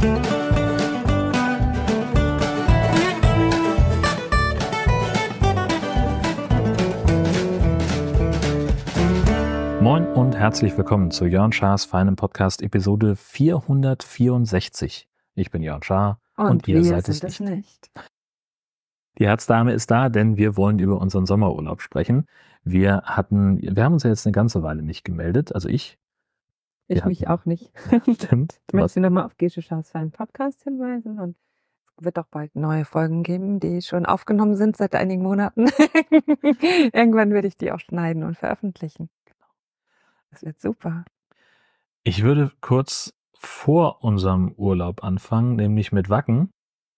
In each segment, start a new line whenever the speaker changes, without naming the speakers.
Moin und herzlich willkommen zu Jörn Schars feinem Podcast Episode 464. Ich bin Jörn Schaar und ihr seid es nicht. Die Herzdame ist da, denn wir wollen über unseren Sommerurlaub sprechen. Wir haben uns ja jetzt eine ganze Weile nicht gemeldet, also ich.
Ich mich auch nicht.
Stimmt.
Ich möchte nochmal auf Gesche Schars feinen Podcast hinweisen und es wird auch bald neue Folgen geben, die schon aufgenommen sind seit einigen Monaten. Irgendwann werde ich die auch schneiden und veröffentlichen. Das wird super.
Ich würde kurz vor unserem Urlaub anfangen, nämlich mit Wacken.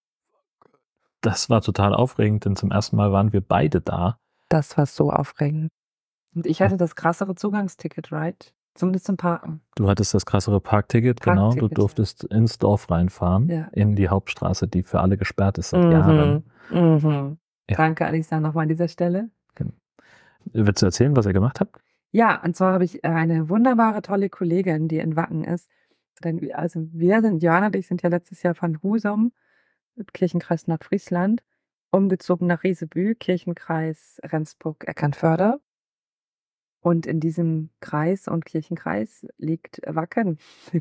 Das war total aufregend, denn zum ersten Mal waren wir beide da.
Das war so aufregend. Und ich hatte das krassere Zugangsticket, right? Zumindest zum Parken.
Du hattest das krassere Parkticket, genau. Du durftest ins Dorf reinfahren, in die Hauptstraße, die für alle gesperrt ist seit Jahren.
Ja. Danke, Alisa, nochmal an dieser Stelle.
Willst du erzählen, was ihr gemacht habt?
Ja, und zwar habe ich eine wunderbare, tolle Kollegin, die in Wacken ist. Also Johanna und ich sind ja letztes Jahr von Husum, Kirchenkreis Nordfriesland, umgezogen nach Riesebü, Kirchenkreis Rendsburg-Eckernförde. Und in diesem Kreis und Kirchenkreis liegt Wacken.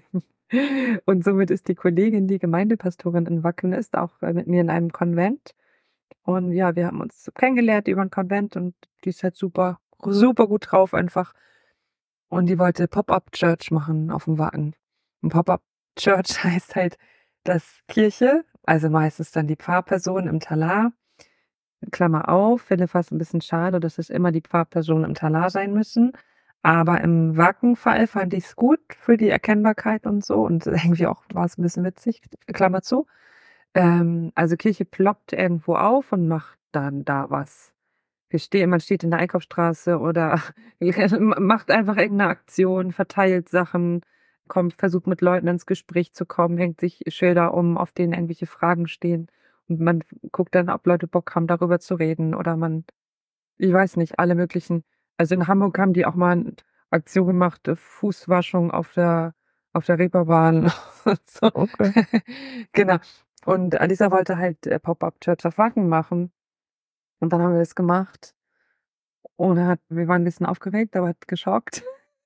Und somit ist die Kollegin, die Gemeindepastorin in Wacken ist, auch mit mir in einem Konvent. Und ja, wir haben uns kennengelernt über ein Konvent und die ist halt super, super gut drauf einfach. Und die wollte Pop-Up-Church machen auf dem Wacken. Und Pop-Up-Church heißt halt, dass Kirche, also meistens dann die Pfarrperson im Talar, Klammer auf, finde fast ein bisschen schade, dass es immer die Pfarrpersonen im Talar sein müssen. Aber im Wacken-Fall fand ich es gut für die Erkennbarkeit und so. Und irgendwie auch war es ein bisschen witzig, Klammer zu. Also Kirche ploppt irgendwo auf und macht dann da was. Man steht in der Einkaufsstraße oder macht einfach irgendeine Aktion, verteilt Sachen, versucht mit Leuten ins Gespräch zu kommen, hängt sich Schilder um, auf denen irgendwelche Fragen stehen. Und man guckt dann, ob Leute Bock haben, darüber zu reden oder ich weiß nicht, alle möglichen. Also in Hamburg haben die auch mal eine Aktion gemacht, Fußwaschung auf der Reeperbahn. So.
Okay.
Genau. Und Alisa wollte halt Pop-Up Church auf Wacken machen. Und dann haben wir das gemacht. Und wir waren ein bisschen aufgeregt, aber hat geschockt.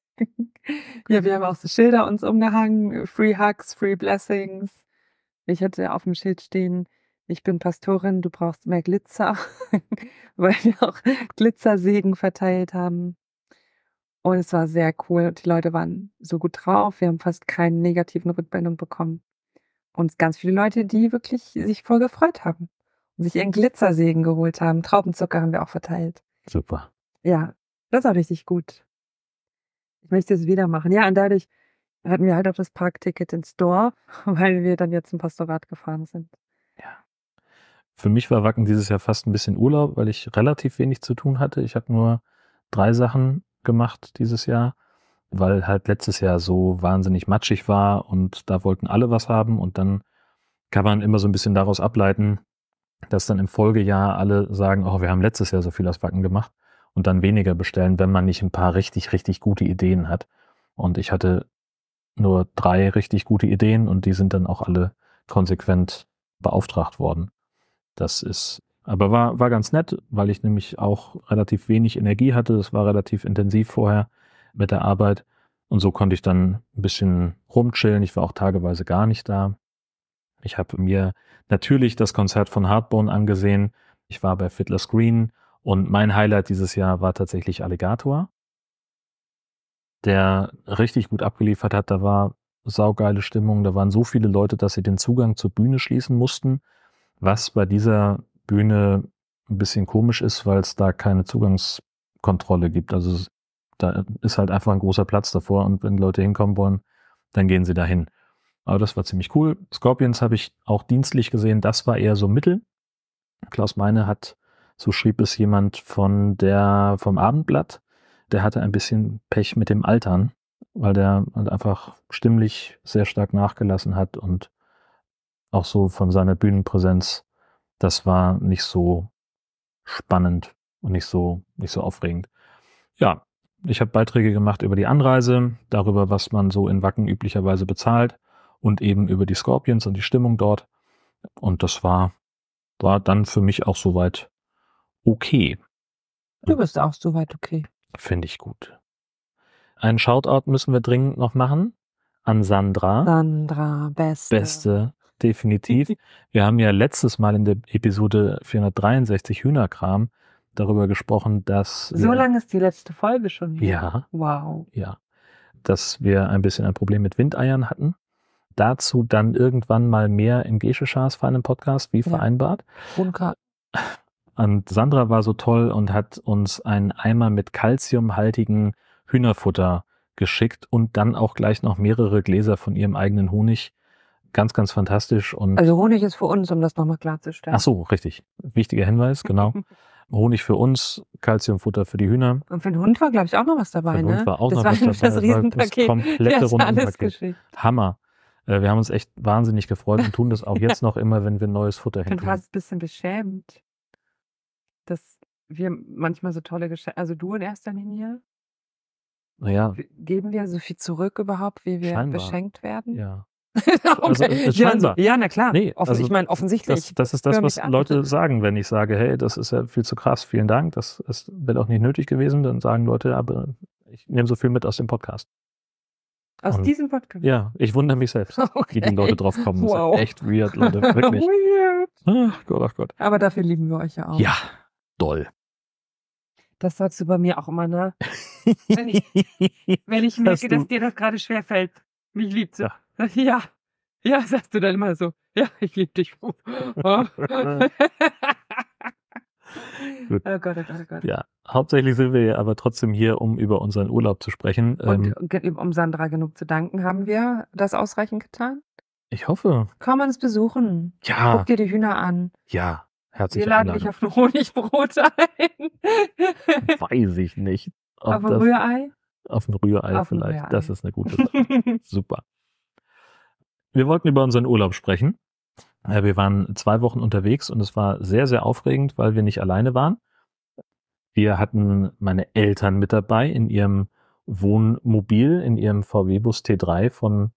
Ja, wir haben auch so Schilder uns umgehangen, Free Hugs, Free Blessings. Ich hatte auf dem Schild stehen, ich bin Pastorin, du brauchst mehr Glitzer, weil wir auch Glitzersegen verteilt haben. Und es war sehr cool und die Leute waren so gut drauf. Wir haben fast keine negativen Rückmeldungen bekommen. Und ganz viele Leute, die wirklich sich voll gefreut haben und sich ihren Glitzersegen geholt haben. Traubenzucker haben wir auch verteilt.
Super.
Ja, das war richtig gut. Ich möchte es wieder machen. Ja, und dadurch hatten wir halt auch das Parkticket ins Dorf, weil wir dann jetzt zum Pastorat gefahren sind.
Ja. Für mich war Wacken dieses Jahr fast ein bisschen Urlaub, weil ich relativ wenig zu tun hatte. Ich habe nur 3 Sachen gemacht dieses Jahr, weil halt letztes Jahr so wahnsinnig matschig war und da wollten alle was haben und dann kann man immer so ein bisschen daraus ableiten, dass dann im Folgejahr alle sagen, oh, wir haben letztes Jahr so viel aus Wacken gemacht und dann weniger bestellen, wenn man nicht ein paar richtig, richtig gute Ideen hat. Und ich hatte nur 3 richtig gute Ideen und die sind dann auch alle konsequent beauftragt worden. Aber war ganz nett, weil ich nämlich auch relativ wenig Energie hatte. Das war relativ intensiv vorher mit der Arbeit. Und so konnte ich dann ein bisschen rumchillen. Ich war auch tageweise gar nicht da. Ich habe mir natürlich das Konzert von Hardbone angesehen. Ich war bei Fiddler's Green und mein Highlight dieses Jahr war tatsächlich Alligator, der richtig gut abgeliefert hat. Da war saugeile Stimmung. Da waren so viele Leute, dass sie den Zugang zur Bühne schließen mussten, was bei dieser Bühne ein bisschen komisch ist, weil es da keine Zugangskontrolle gibt. Also da ist halt einfach ein großer Platz davor und wenn Leute hinkommen wollen, dann gehen sie dahin. Aber das war ziemlich cool. Scorpions habe ich auch dienstlich gesehen. Das war eher so mittel. Klaus Meine hat, so schrieb es jemand vom Abendblatt, der hatte ein bisschen Pech mit dem Altern, weil der halt einfach stimmlich sehr stark nachgelassen hat und auch so von seiner Bühnenpräsenz, das war nicht so spannend und nicht so aufregend. Ja, ich habe Beiträge gemacht über die Anreise, darüber, was man so in Wacken üblicherweise bezahlt und eben über die Scorpions und die Stimmung dort. Und das war dann für mich auch soweit okay.
Du bist auch soweit okay.
Finde ich gut. Einen Shoutout müssen wir dringend noch machen an Sandra.
Sandra,
Beste, definitiv. Wir haben ja letztes Mal in der Episode 463 Hühnerkram darüber gesprochen, dass
So lange ist die letzte Folge schon her.
Ja.
Wow.
Ja, dass wir ein bisschen ein Problem mit Windeiern hatten. Dazu dann irgendwann mal mehr in Gesche-Schars für einen Podcast, wie vereinbart.
Bunker.
Und Sandra war so toll und hat uns einen Eimer mit kalziumhaltigen Hühnerfutter geschickt und dann auch gleich noch mehrere Gläser von ihrem eigenen Honig. Ganz, ganz fantastisch. Und
Also Honig ist für uns, um das nochmal klarzustellen.
ach so, richtig. Wichtiger Hinweis, genau. Honig für uns, Kalziumfutter für die Hühner.
Und für den Hund war, glaube ich, auch noch was dabei,
Für den
ne?
Hund war auch
das
noch
war
was
nämlich
dabei.
das Riesenpaket.
Das komplette
alles
Rundumpaket.
geschickt.
Hammer. Wir haben uns echt wahnsinnig gefreut und tun das auch jetzt noch immer, wenn wir neues Futter
Ich bin
hinkriegen.
fast ein bisschen beschämt, dass wir manchmal so tolle Geschenke, also du in erster Linie,
Naja,
geben wir so viel zurück überhaupt, wie wir
Scheinbar.
beschenkt werden?
ja.
Okay.
Also, scheinbar.
Ja, na klar.
Nee, also
ich meine, offensichtlich.
Das ist das,
Hör
was
mich an.
Leute sagen, wenn ich sage, hey, das ist ja viel zu krass, vielen Dank, das wäre auch nicht nötig gewesen, dann sagen Leute, aber ich nehme so viel mit aus dem Podcast.
Aus
Und
diesem Podcast?
Ja, ich wundere mich selbst, wie die Leute drauf kommen. Das
Wow.
ist echt weird, Leute, wirklich.
Weird.
Ach Gott, ach Gott.
Aber dafür lieben wir euch ja auch.
Ja, doll.
Das sagst du bei mir auch immer, ne? Wenn ich merke, dass dir das gerade schwerfällt, mich liebt sie.
Ja.
Ja. Ja, sagst du dann immer so. Ja, ich liebe dich. Oh.
Gut.
Oh Gott, oh Gott, oh Gott.
Ja, hauptsächlich sind wir ja aber trotzdem hier, um über unseren Urlaub zu sprechen.
Und um Sandra genug zu danken, haben wir das ausreichend getan?
Ich hoffe.
Komm uns besuchen.
Ja.
Guck dir die Hühner an.
Ja, herzliche
Wir laden
Einladung.
dich auf ein Honigbrot ein.
Weiß ich nicht.
Auf ein Rührei?
Auf ein Rührei
Auf ein
vielleicht.
Rührei.
Das ist eine gute Sache. Super. Wir wollten über unseren Urlaub sprechen. Wir waren 2 Wochen unterwegs und es war sehr, sehr aufregend, weil wir nicht alleine waren. Wir hatten meine Eltern mit dabei in ihrem Wohnmobil, in ihrem VW-Bus T3 von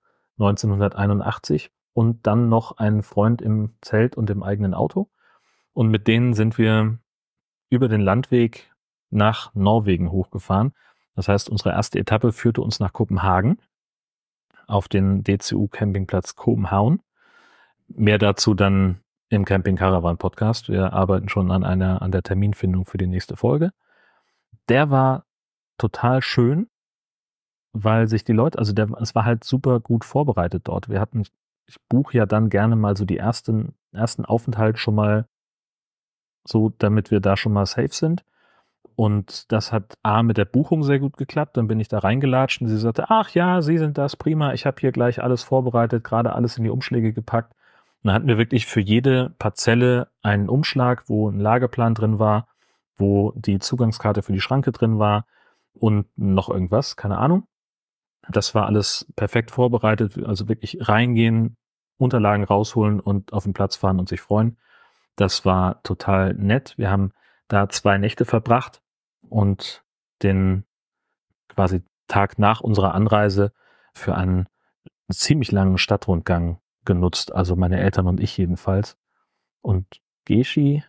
1981 und dann noch einen Freund im Zelt und im eigenen Auto. Und mit denen sind wir über den Landweg nach Norwegen hochgefahren. Das heißt, unsere erste Etappe führte uns nach Kopenhagen auf den DCU-Campingplatz Kopenhagen. Mehr dazu dann im Camping Caravan Podcast. Wir arbeiten schon an der Terminfindung für die nächste Folge. Der war total schön, weil sich die Leute, es war halt super gut vorbereitet dort. Ich buche ja dann gerne mal so die ersten Aufenthalt schon mal so, damit wir da schon mal safe sind. Und das hat mit der Buchung sehr gut geklappt. Dann bin ich da reingelatscht und sie sagte, ach ja, Sie sind das, prima. Ich habe hier gleich alles vorbereitet, gerade alles in die Umschläge gepackt. Und dann hatten wir wirklich für jede Parzelle einen Umschlag, wo ein Lageplan drin war, wo die Zugangskarte für die Schranke drin war und noch irgendwas, keine Ahnung. Das war alles perfekt vorbereitet, also wirklich reingehen, Unterlagen rausholen und auf den Platz fahren und sich freuen. Das war total nett. Wir haben da 2 Nächte verbracht und den quasi Tag nach unserer Anreise für einen ziemlich langen Stadtrundgang genutzt, also meine Eltern und ich jedenfalls. Und Geschi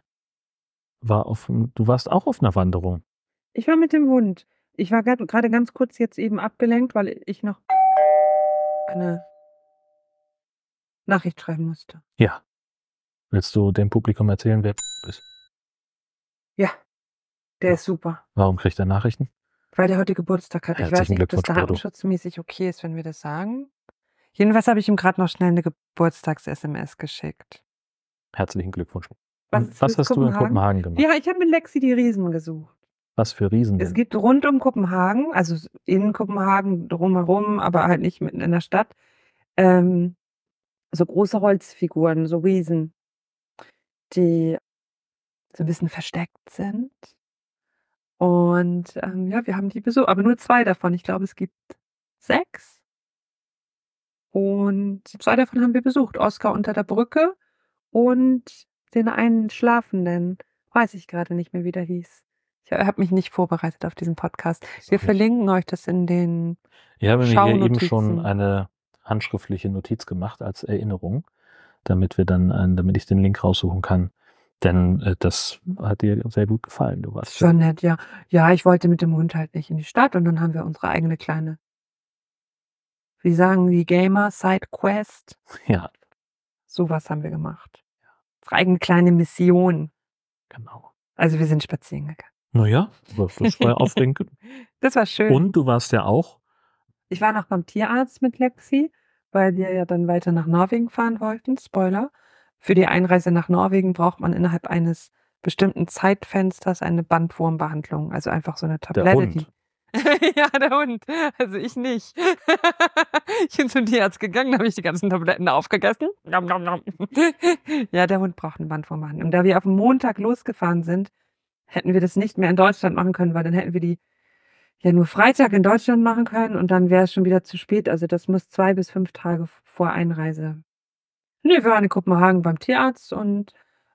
du warst auch auf einer Wanderung.
Ich war mit dem Hund. Ich war gerade ganz kurz jetzt eben abgelenkt, weil ich noch eine Nachricht schreiben musste.
Ja. Willst du dem Publikum erzählen, wer ist?
Ja, der
Ja.
ist super.
Warum kriegt er Nachrichten?
Weil der heute Geburtstag hat. Ich weiß
Herzlichen
nicht, ob das
Glückwunsch, Bodo.
datenschutzmäßig okay ist, wenn wir das sagen. Jedenfalls habe ich ihm gerade noch schnell eine Geburtstags-SMS geschickt.
Herzlichen Glückwunsch.
Was
Was hast du in Kopenhagen gemacht?
Ja, ich habe mit Lexi die Riesen gesucht.
Was für Riesen
Es
denn?
gibt rund um Kopenhagen, also in Kopenhagen drumherum, aber halt nicht mitten in der Stadt, so große Holzfiguren, so Riesen, die so ein bisschen versteckt sind. Und ja, wir haben die besucht, aber nur 2 davon. Ich glaube, es gibt 6. Und 2 davon haben wir besucht. Oskar unter der Brücke und den einen Schlafenden. Weiß ich gerade nicht mehr, wie der hieß. Ich habe mich nicht vorbereitet auf diesen Podcast. Wir verlinken euch das in den
Ich habe mir hier eben
Schaunotizen.
schon eine handschriftliche Notiz gemacht als Erinnerung, damit ich den Link raussuchen kann. Denn das hat dir sehr gut gefallen. Du warst
Schon nett, ja. Ja, ich wollte mit dem Hund halt nicht in die Stadt und dann haben wir unsere eigene kleine, wie sagen die Gamer, Sidequest.
ja,
Sowas haben wir gemacht. Unsere eigene kleine Mission.
genau.
Also wir sind spazieren gegangen.
Naja, aber das war ja aufregend.
Das war schön.
Und du warst ja auch.
Ich war noch beim Tierarzt mit Lexi, weil wir ja dann weiter nach Norwegen fahren wollten. Spoiler. Für die Einreise nach Norwegen braucht man innerhalb eines bestimmten Zeitfensters eine Bandwurmbehandlung. Also einfach so eine
Der
Tablette, die.
Hund.
Ja, der Hund. Also ich nicht. Ich bin zum Tierarzt gegangen, habe ich die ganzen Tabletten aufgegessen. Nom, nom, nom. Ja, der Hund braucht eine Bandwurmbehandlung. Und da wir auf dem Montag losgefahren sind, hätten wir das nicht mehr in Deutschland machen können, weil dann hätten wir die ja nur Freitag in Deutschland machen können und dann wäre es schon wieder zu spät. Also das muss 2 bis 5 Tage vor Einreise. Ne, wir waren in Kopenhagen beim Tierarzt und,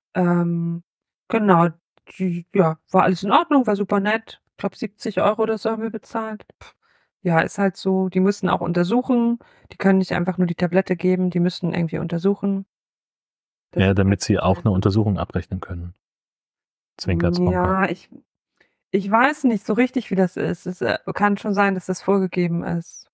genau, war alles in Ordnung, war super nett. Ich glaube 70 € oder so haben wir bezahlt. Ja, ist halt so. Die müssen auch untersuchen. Die können nicht einfach nur die Tablette geben, die müssen irgendwie untersuchen. Das
Ja,
ist
damit
halt
sie auch eine
also
Untersuchung abrechnen können. Zwinker, Zwonker.
ja, ich weiß nicht so richtig, wie das ist. Es, kann schon sein, dass das vorgegeben ist.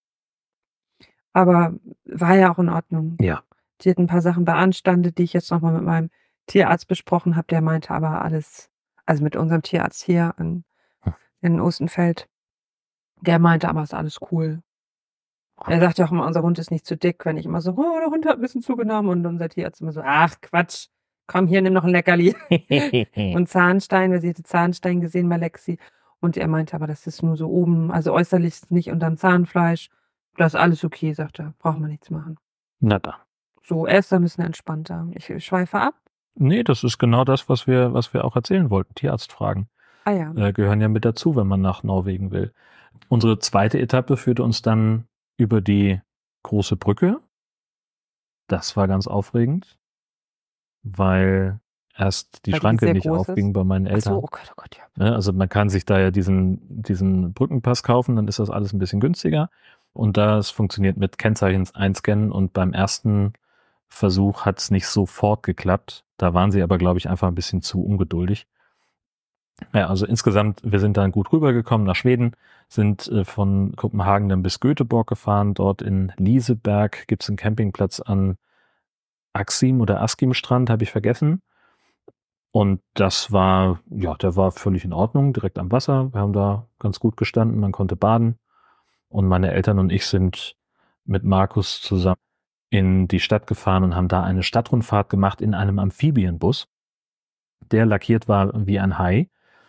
Aber war ja auch in Ordnung.
Ja.
Die hat 'n paar Sachen beanstandet, die ich jetzt noch mal mit meinem Tierarzt besprochen habe. Der meinte aber alles, also mit unserem Tierarzt hier in Ostenfeld, der meinte aber, ist alles cool. Er sagt ja auch immer, unser Hund ist nicht zu dick, wenn ich immer so: „Oh, der Hund hat 'n bisschen zugenommen“ und unser Tierarzt immer so: „Ach Quatsch, komm hier, nimm noch 'n Leckerli.“ Und Zahnstein, weil sie hatte Zahnstein gesehen bei Lexi und er meinte aber, das ist nur so oben, also äußerlich nicht unterm Zahnfleisch. Das ist alles okay, sagt er, braucht man nichts machen.
Na dann.
So, er ist da 'n bisschen entspannter. Ich schweife ab.
Nee, das ist genau das, was wir auch erzählen wollten. Tierarztfragen
Ah ja.
gehören ja mit dazu, wenn man nach Norwegen will. Unsere zweite Etappe führte uns dann über die große Brücke. Das war ganz aufregend, weil erst die
Weil die
Schranke
sehr
nicht
groß ist?
aufging bei meinen
Ach so,
Eltern.
oh Gott, ja.
Ne, also man kann sich da ja diesen Brückenpass kaufen, dann ist das alles ein bisschen günstiger. Und das funktioniert mit Kennzeichen einscannen und beim ersten Versuch hat es nicht sofort geklappt. Da waren sie aber, glaube ich, einfach ein bisschen zu ungeduldig. Ja, also insgesamt, wir sind dann gut rübergekommen nach Schweden, sind von Kopenhagen dann bis Göteborg gefahren. Dort in Liseberg gibt es einen Campingplatz an Axim oder Askim Strand, habe ich vergessen. Und das war, ja, der war völlig in Ordnung, direkt am Wasser. Wir haben da ganz gut gestanden, man konnte baden. Und meine Eltern und ich sind mit Markus zusammen in die Stadt gefahren und haben da eine Stadtrundfahrt gemacht in einem Amphibienbus, der lackiert war wie ein Hai.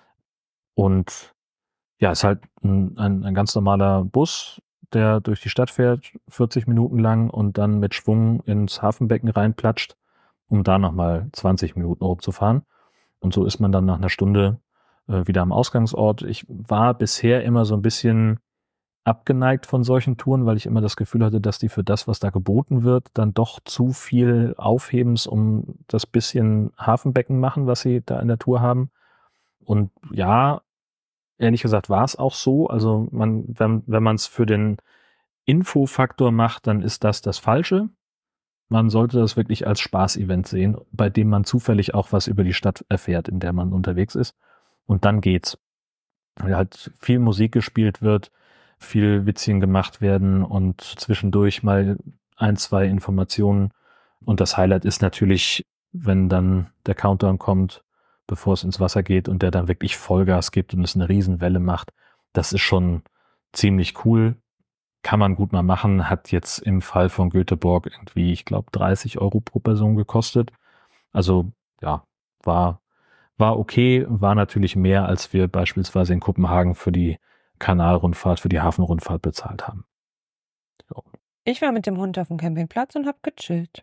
Und ja, ist halt ein ganz normaler Bus, der durch die Stadt fährt, 40 Minuten lang und dann mit Schwung ins Hafenbecken reinplatscht, um da nochmal 20 Minuten rumzufahren. Und so ist man dann nach einer Stunde wieder am Ausgangsort. Ich war bisher immer so ein bisschen abgeneigt von solchen Touren, weil ich immer das Gefühl hatte, dass die für das, was da geboten wird, dann doch zu viel Aufhebens um das bisschen Hafenbecken machen, was sie da in der Tour haben. Und ja, ehrlich gesagt war es auch so. Also wenn man es für den Infofaktor macht, dann ist das Falsche. Man sollte das wirklich als Spaßevent sehen, bei dem man zufällig auch was über die Stadt erfährt, in der man unterwegs ist. Und dann geht's. Weil halt viel Musik gespielt wird, viel Witzchen gemacht werden und zwischendurch mal 1, 2 Informationen. Und das Highlight ist natürlich, wenn dann der Countdown kommt, bevor es ins Wasser geht und der dann wirklich Vollgas gibt und es eine Riesenwelle macht. Das ist schon ziemlich cool. Kann man gut mal machen. Hat jetzt im Fall von Göteborg irgendwie, ich glaube, 30 € pro Person gekostet. Also ja, war okay, war natürlich mehr, als wir beispielsweise in Kopenhagen für die Kanalrundfahrt, für die Hafenrundfahrt bezahlt haben. So.
Ich war mit dem Hund auf dem Campingplatz und habe gechillt.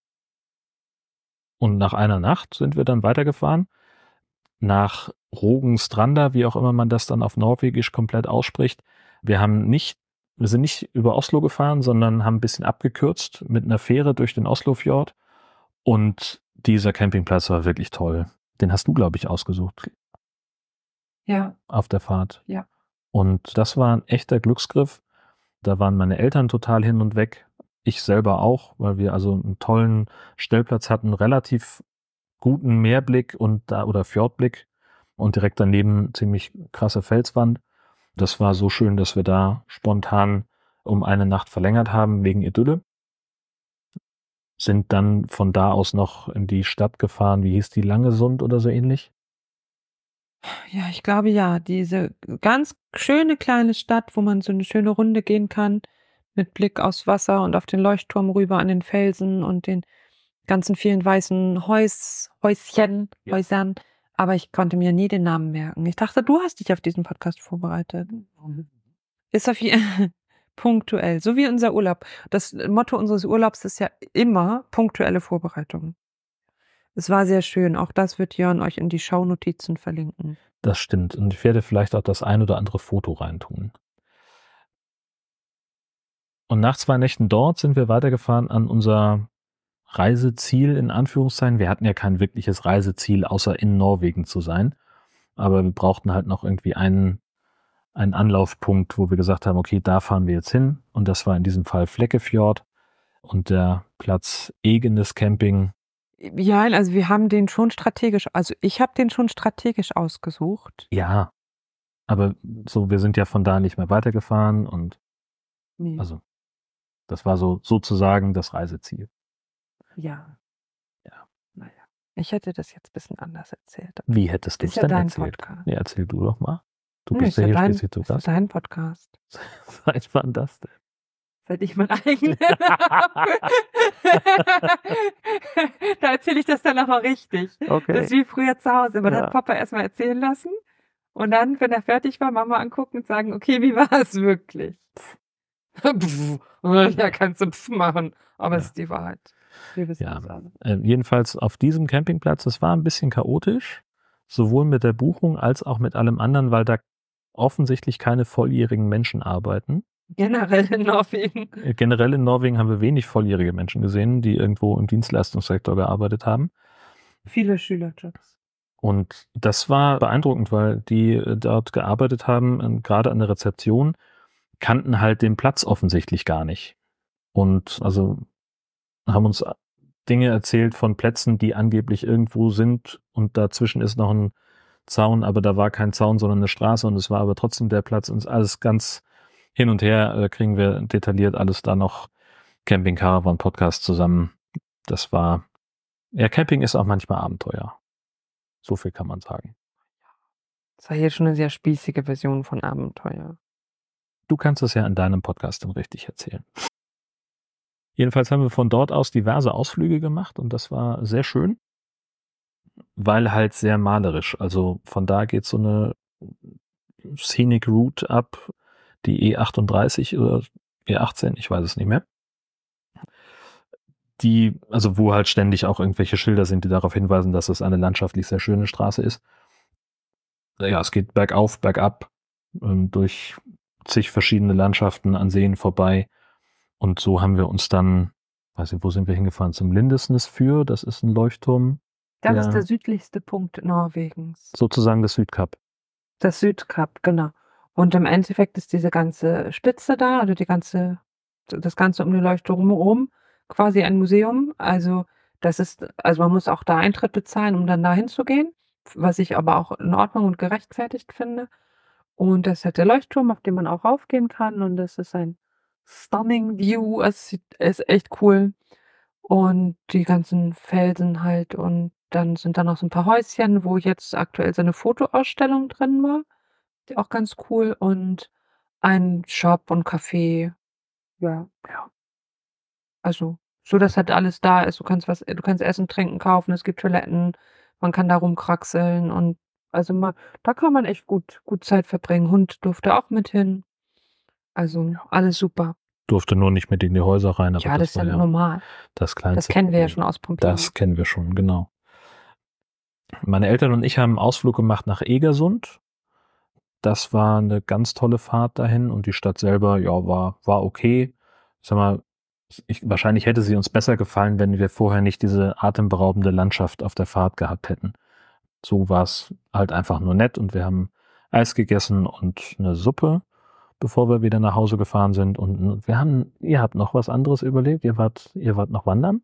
Und nach einer Nacht sind wir dann weitergefahren nach Rogenstranda, wie auch immer man das dann auf Norwegisch komplett ausspricht. Wir sind nicht über Oslo gefahren, sondern haben ein bisschen abgekürzt mit einer Fähre durch den Oslofjord. Und dieser Campingplatz war wirklich toll. Den hast du, glaube ich, ausgesucht
Ja,
auf der Fahrt.
ja.
Und das war ein echter Glücksgriff. Da waren meine Eltern total hin und weg. Ich selber auch, weil wir also einen tollen Stellplatz hatten, relativ guten Meerblick oder Fjordblick und direkt daneben ziemlich krasse Felswand. Das war so schön, dass wir da spontan um eine Nacht verlängert haben wegen Idylle. Sind dann von da aus noch in die Stadt gefahren. Wie hieß die? Langesund oder so ähnlich?
Ja, ich glaube ja, diese ganz schöne kleine Stadt, wo man so 'ne schöne Runde gehen kann mit Blick aufs Wasser und auf den Leuchtturm rüber an den Felsen und den ganzen vielen weißen
Ja.
Häusern, aber ich konnte mir nie den Namen merken. Ich dachte, du hast dich auf diesen Podcast vorbereitet. Ist auf je punktuell, so wie unser Urlaub. Das Motto unseres Urlaubs ist ja immer punktuelle Vorbereitung. Es war sehr schön. Auch das wird Jörn euch in die Shownotizen verlinken.
Das stimmt. Und ich werde vielleicht auch das ein oder andere Foto reintun. Und nach 2 Nächten dort sind wir weitergefahren an unser Reiseziel in Anführungszeichen. Wir hatten ja kein wirkliches Reiseziel, außer in Norwegen zu sein. Aber wir brauchten halt noch irgendwie einen Anlaufpunkt, wo wir gesagt haben, okay, da fahren wir jetzt hin. Und das war in diesem Fall Flekkefjord und der Platz Egenes Camping.
Ja, also wir haben den schon strategisch, also ich habe den schon strategisch ausgesucht.
Ja, aber so, wir sind ja von da nicht mehr weitergefahren und
Ne.
also das war so sozusagen das Reiseziel.
Ja.
Ja.
Na ja. Ich hätte das jetzt bisschen anders erzählt.
Wie hättest
Ist
du's
ja
denn
dein
erzählt?
Podcast.
Ja, erzähl du doch mal. Du
Ne,
bist
ist
ja
ja
hier
dein
schließlich zu
ist ja
Gast.
dein Podcast.
Seit wann das denn?
Seit ich meinen eigenen habe. Da erzähle ich das dann aber richtig. Das
Okay.
ist wie früher zu Hause. Man
Ja.
hat Papa erst mal erzählen lassen und dann, wenn er fertig war, Mama angucken und sagen: „Okay, wie war es wirklich?“ Pf. Ja, kannst du Pf machen, aber es
Ja.
ist die Wahrheit. Wir wissen
Ja.
das alle.
Jedenfalls auf diesem Campingplatz, das war ein bisschen chaotisch, sowohl mit der Buchung als auch mit allem anderen, weil da offensichtlich keine volljährigen Menschen arbeiten.
Generell in Norwegen.
Generell in Norwegen haben wir wenig volljährige Menschen gesehen, die irgendwo im Dienstleistungssektor gearbeitet haben.
Viele Schülerjobs.
Und das war beeindruckend, weil die dort gearbeitet haben, grade an der Rezeption, kannten halt den Platz offensichtlich gar nicht. Und also haben uns Dinge erzählt von Plätzen, die angeblich irgendwo sind und dazwischen ist noch ein Zaun, aber da war kein Zaun, sondern eine Straße und es war aber trotzdem der Platz und alles ganz hin und her, kriegen wir detailliert alles da noch Camping Caravan Podcast zusammen. Das war ja, Camping ist auch manchmal Abenteuer. So viel kann man sagen.
Das war jetzt schon 'ne sehr spießige Version von Abenteuer.
Du kannst es ja in deinem Podcast dann richtig erzählen. Jedenfalls haben wir von dort aus diverse Ausflüge gemacht und das war sehr schön, weil halt sehr malerisch. Also von da geht so eine Scenic Route ab, die E38 oder E18, ich weiß es nicht mehr. Also wo halt ständig auch irgendwelche Schilder sind, die darauf hinweisen, dass es eine landschaftlich sehr schöne Straße ist. Ja, es geht bergauf, bergab, durch zig verschiedene Landschaften an Seen vorbei. Und so haben wir uns dann, weiß nicht, wo sind wir hingefahren? Zum Lindesnesfjord, das ist ein Leuchtturm,
Das ist der
der
südlichste Punkt Norwegens.
sozusagen das Südkap.
Das Südkap, genau. Und im Endeffekt ist diese ganze Spitze da, also das Ganze um den Leuchtturm rum quasi ein Museum. Also man muss auch da Eintritt bezahlen, um dann da hinzugehen, was ich aber auch in Ordnung und gerechtfertigt finde. Und das ist halt der Leuchtturm, auf den man auch raufgehen kann und das ist ein stunning view. Es ist echt cool. Und die ganzen Felsen halt und dann sind da noch so 'n paar Häuschen, wo jetzt aktuell so 'ne Fotoausstellung drin war, die auch ganz cool und ein Shop und Café. Ja, ja. Also, so dass halt alles da ist. Du kannst Essen, Trinken kaufen, es gibt Toiletten, man kann da rumkraxeln und also da kann man echt gut Zeit verbringen. Hund durfte auch mit hin. Also, alles super.
Durfte nur nicht mit in die Häuser rein, aber
Ja, das
das
ist
war
ja
ja
normal.
das
Das
kleinste
kennen wir ja
Problem.
schon aus Pompeji.
Das kennen wir schon, genau. Meine Eltern und ich haben 'n Ausflug gemacht nach Egersund. Das war eine ganz tolle Fahrt dahin und die Stadt selber, ja, war okay. Ich sage mal, wahrscheinlich hätte sie uns besser gefallen, wenn wir vorher nicht diese atemberaubende Landschaft auf der Fahrt gehabt hätten. So war es halt einfach nur nett und wir haben Eis gegessen und eine Suppe bevor wir wieder nach Hause gefahren sind. Und ihr habt noch was anderes überlebt. Ihr wart noch wandern?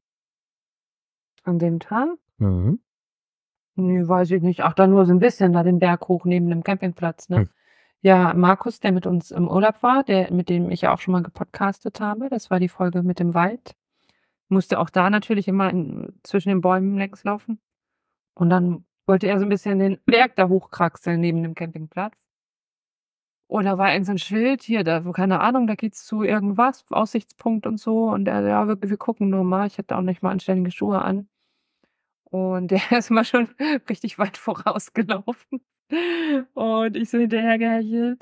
An dem Tag?
Mhm.
Nö, weiß ich nicht. Ach, dann nur so ein bisschen da den Berg hoch neben dem Campingplatz, ne?
Hm.
Ja, Markus, der mit uns im Urlaub war, mit dem ich ja auch schon mal gepodcastet habe, das war die Folge mit dem Wald, musste auch da natürlich immer zwischen den Bäumen längs laufen. Und dann wollte er so ein bisschen den Berg da hochkraxeln neben dem Campingplatz. Und da war irgend so 'n Schild hier, da keine Ahnung, da geht's zu irgendwas, Aussichtspunkt und so. Und er: „Ja, wir gucken nur mal." Ich hatte auch nicht mal anständige Schuhe an. Und der ist immer schon richtig weit vorausgelaufen und ich so hinterhergehechelt.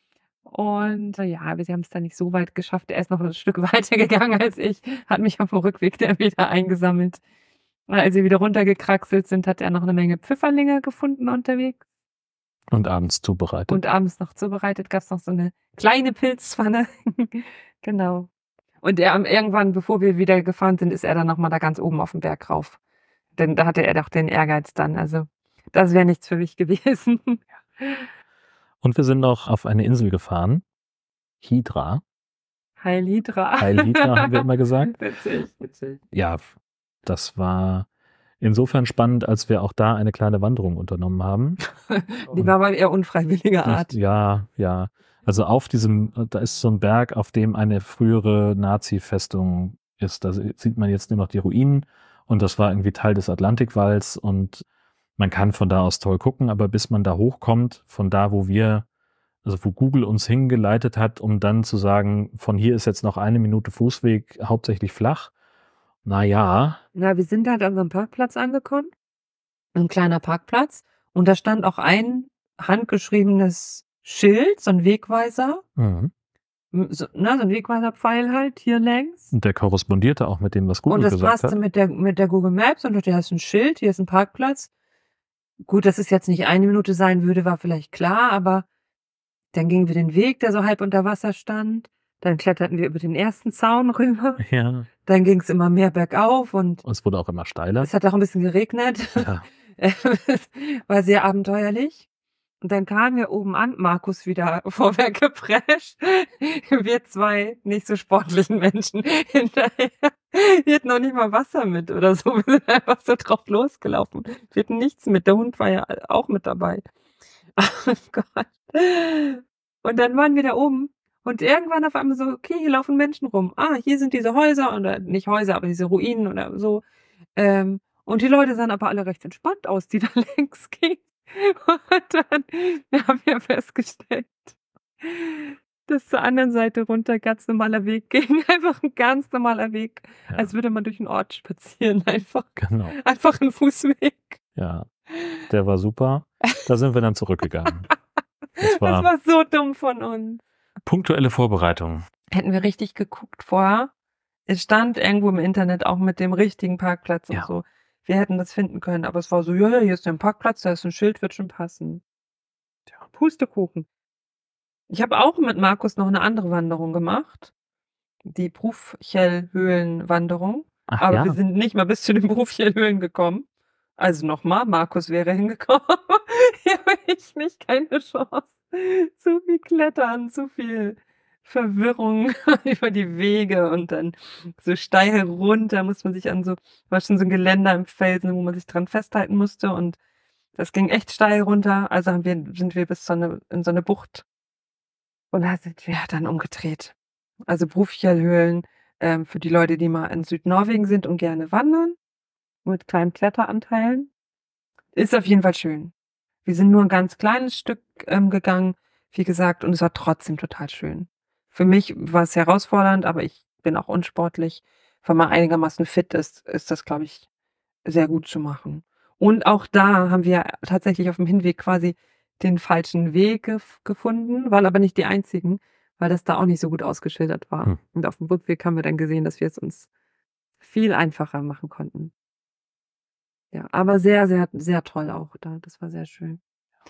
Und ja, wir haben's dann nicht so weit geschafft. Er ist noch 'n Stück weiter gegangen als ich, hat mich aufm Rückweg dann wieder eingesammelt. Als wir wieder runtergekraxelt sind, hat er noch 'ne Menge Pfifferlinge gefunden unterwegs.
Und abends zubereitet.
Und abends noch zubereitet, gab's noch so 'ne kleine Pilzpfanne. Genau. Und irgendwann, bevor wir wieder gefahren sind, ist er dann noch mal da ganz oben auf'n Berg rauf. Denn da hatte er doch den Ehrgeiz dann. Also, das wäre nichts für mich gewesen.
Und wir sind noch auf eine Insel gefahren. Hydra.
Heil Hydra.
Heil Hydra haben wir immer gesagt.
Witzig.
Ja, das war insofern spannend, als wir auch da eine kleine Wanderung unternommen haben.
Die war aber eher unfreiwilliger Art.
Ja. Also da ist so ein Berg, auf dem eine frühere Nazi-Festung ist. Da sieht man jetzt nur noch die Ruinen und das war irgendwie Teil des Atlantikwalls und man kann von da aus toll gucken, aber bis man da hochkommt, von da, wo Google uns hingeleitet hat, um dann zu sagen, von hier ist jetzt noch 1 Minute Fußweg, hauptsächlich flach. Na ja.
Ja, wir sind halt an so 'nem Parkplatz angekommen, 'n kleiner Parkplatz, und da stand auch ein handgeschriebenes Schild, so 'n Wegweiser,
Mhm.
so 'n Wegweiserpfeil halt hier längs.
Und der korrespondierte auch mit dem, was Google
Und das
gesagt
passte
hat.
mit der Google Maps, und da ist 'n Schild, hier ist 'n Parkplatz. Gut, dass es jetzt nicht 1 Minute sein würde, war vielleicht klar, aber dann gingen wir den Weg, der so halb unter Wasser stand. Dann kletterten wir über den ersten Zaun rüber.
Ja.
Dann ging's immer mehr bergauf und
Und es wurde auch immer steiler.
es hat auch 'n bisschen geregnet.
Ja.
Es war sehr abenteuerlich. Und dann kamen wir oben an, Markus wieder vorwärts geprescht. Wir 2 nicht so sportlichen Menschen hinterher. Wir hatten noch nicht mal Wasser mit oder so. Wir sind einfach so drauf losgelaufen. Wir hatten nichts mit. Der Hund war ja auch mit dabei. Oh Gott. Und dann waren wir da oben und irgendwann auf einmal so: „Okay, hier laufen Menschen rum. Ah, hier sind diese Häuser" oder nicht Häuser, aber diese Ruinen oder so. Und die Leute sahen aber alle recht entspannt aus, die da längs gingen. Und dann haben wir festgestellt, dass zur anderen Seite runter ganz normaler Weg ging. Einfach 'n ganz normaler Weg,
Ja.
als würde man durch 'n Ort spazieren einfach.
Genau.
Einfach 'n Fußweg.
Ja, der war super. Da sind wir dann zurückgegangen.
Das war so dumm von uns.
Punktuelle Vorbereitung.
Hätten wir richtig geguckt vorher. Es stand irgendwo im Internet auch mit dem richtigen Parkplatz und
Ja.
so. Wir hätten das finden können, aber es war so: „Ja, hier ist dein Parkplatz, da ist 'n Schild, wird schon passen."
Tja.
Pustekuchen. Ich habe auch mit Markus noch 'ne andere Wanderung gemacht, die Brufchell-Höhlenwanderung,
Ach
aber
ja.
wir sind nicht mal bis zu den Brufchell-Höhlen gekommen. Also noch mal, Markus wäre hingekommen. Hier habe ich nicht, keine Chance. Zu viel Klettern, zu viel Verwirrung über die Wege und dann so steil runter muss man sich war schon so 'n Geländer im Felsen, wo man sich dran festhalten musste, und das ging echt steil runter. Also sind wir in so 'ne Bucht, und da sind wir dann umgedreht. Also Brufchell-Höhlen, für die Leute, die mal in Südnorwegen sind und gerne wandern mit kleinen Kletteranteilen, ist auf jeden Fall schön. Wir sind nur 'n ganz kleines Stück, gegangen, wie gesagt, und es war trotzdem total schön. Für mich war's herausfordernd, aber ich bin auch unsportlich. Wenn man einigermaßen fit ist, ist das, glaube ich, sehr gut zu machen. Und auch da haben wir tatsächlich aufm Hinweg quasi den falschen Weg gefunden, waren aber nicht die einzigen, weil das da auch nicht so gut ausgeschildert war.
Hm.
Und aufm Rückweg haben wir dann gesehen, dass wir es uns viel einfacher machen konnten. Ja, aber sehr, sehr, sehr toll auch da. Das war sehr schön.